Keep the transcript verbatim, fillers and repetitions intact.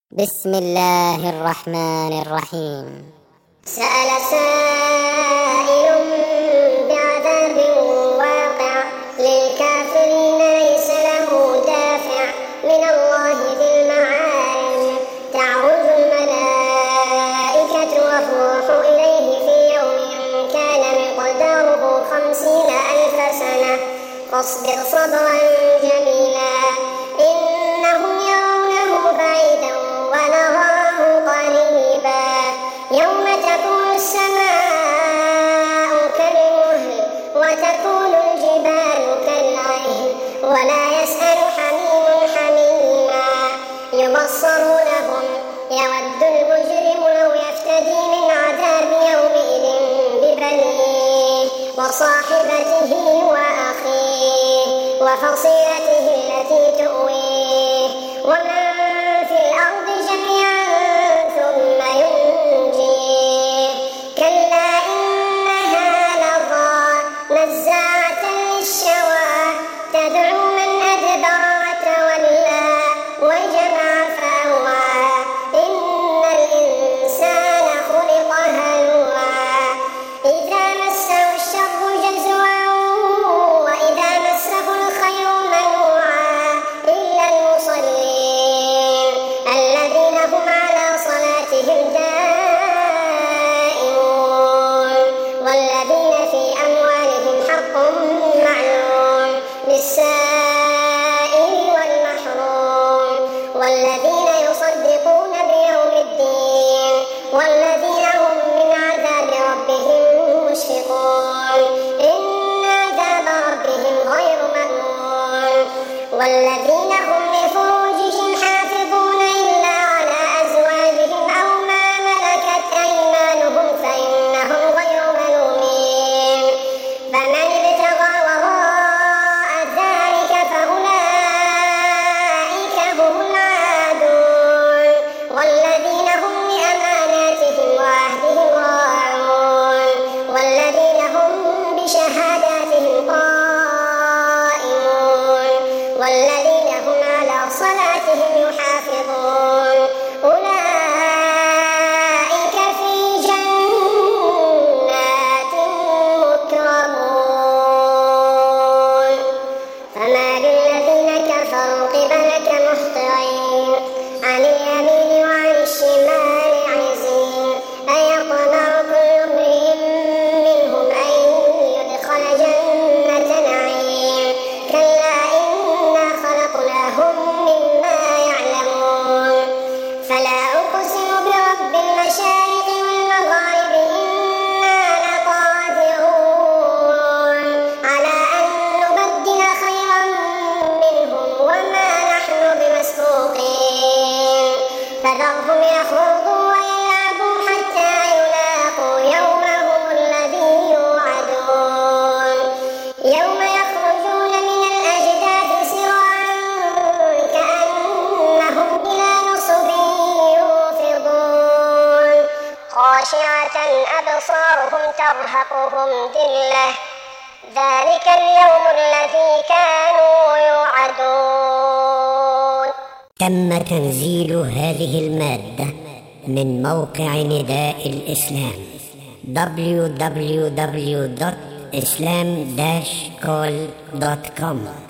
بسم الله الرحمن الرحيم. سأل سائل بعذاب واقع للكافرين ليس له دافع من الله ذي المعارج تعرج الملائكة والروح إليه في يوم كان مقداره خمسين ألف سنة فاصبر صبرا جميلا إنهم يرونه بعيدا ونراه قريبا يوم تكون السماء كالمهل وتكون الجبال كالعهن ولا يسأل حميم حميما يبصرونهم يود المجرم لو يفتدي من عذاب يومئذ ببنيه وصاحبته وأخيه وفصيلته التي تؤويه ومن في الأرض جميعا ثم ينجيه كلا إنها لظى نزاعة للشوى تدعو من أدبر وتولى وجمع فأوعى إن الإنسان خلق هلوعا إذا مسه الشر جزوعا وإذا مسه الخير منوعا إلا المصلين الذين هم على صلاتهم دائمون والذين في أموالهم حق معلوم للسائل والمحروم والذين يصدقون بيوم الدين والذين هم من عذاب ربهم مشفقون إن عذاب ربهم غير مأمون والذين هم لفروجهم حافظون إلا على أزواجهم أو ما ملكت أيمانهم فإنهم غير ملومين فمن ابتغى وراء ذلك فأولئك هم العادون والذين هم لأماناتهم وعهدهم راعون والذين هم بشهاداتهم قائمون والذين هم على صلاتهم يحافظون أولئك في جنات مكرمون فما للذين كفروا قبلك مهطعين عن اليمين وعن الشمال عزين أيطمع كل امرئ منهم أن يدخل جنة نعيم كلا إنا خلقناهم مما يعلمون فلا أقسم برب المشارق والمغارب إنا لقادرون على أن نبدل خيرا منهم وما نحن بمسبوقين فذرهم يخوضوا ويلعبوا حتى يلاقوا يومهم الذي يوعدون يوم يخرجون من الأجداث سراعا كأنهم إلى نصب يوفضون خاشعة أبصارهم ترهقهم ذلة ذلك اليوم الذي كانوا يوعدون. تم تنزيل هذه المادة من موقع نداء الإسلام دبليو دبليو دبليو دوت islam dash call دوت كوم.